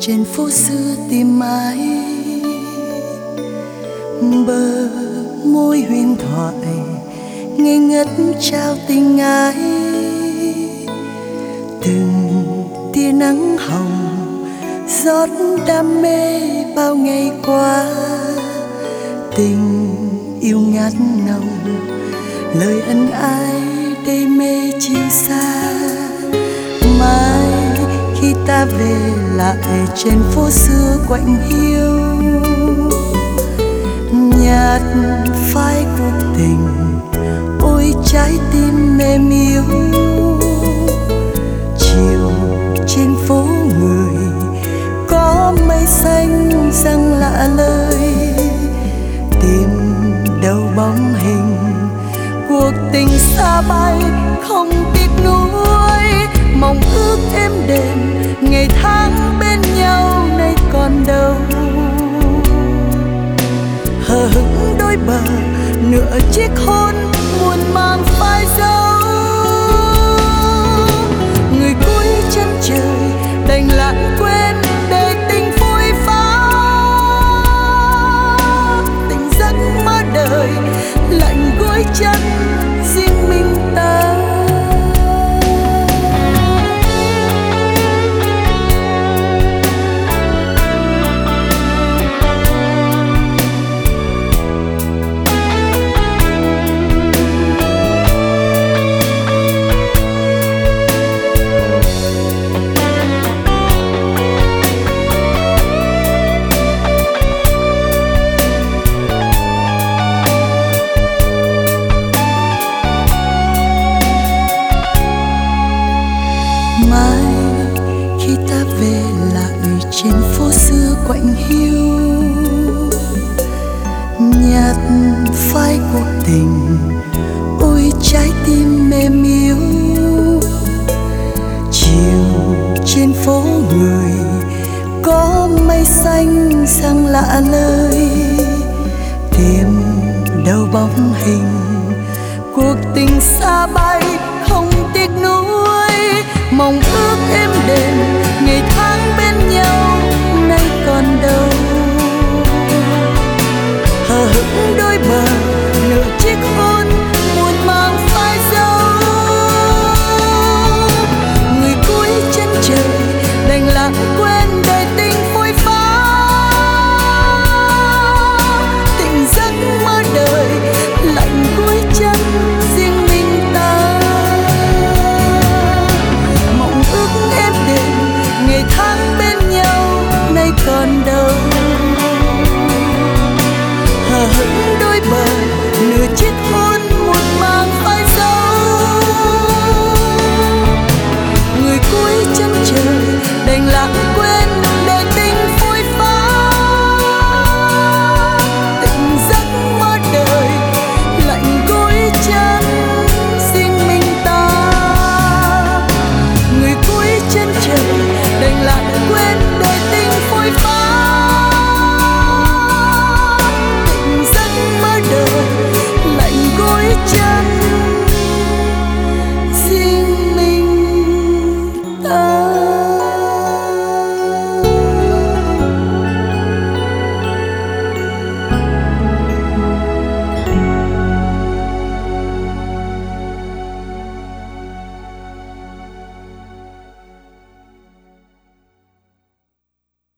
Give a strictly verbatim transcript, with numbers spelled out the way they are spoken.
trên phố xưa tìm mãi bờ môi huyền thoại ngây ngất trao tình ái. Từng tia nắng hồng rót đam mê bao ngày qua, tình yêu ngát nồng lời ân ái đê mê chiều xa. Mai khi ta về lại trên phố xưa quạnh hiu, nhạt phai cuộc tình ôi trái tim mềm yếu. Chiều trên phố người có mây xanh răng lạ lời, tìm đâu bóng hình cuộc tình xa bay không tiếc nuối. Mong ước êm đềm ngày tháng bên nhau nay còn đâu, hờ hững đôi bờ nửa chiếc hôn muôn mang phai dấu. Người cuối chân trời đành lãng quên để tình phôi phá, tình giấc mơ đời lạnh gối chân riêng mình ta. Mai khi ta về lại trên phố xưa quạnh hiu, nhạt phai cuộc tình ôi trái tim mềm yếu. Chiều trên phố người có mây xanh răng lạ lời, tìm đâu bóng hình cuộc tình xa bay không tiếc nuối. Mong ước êm đềm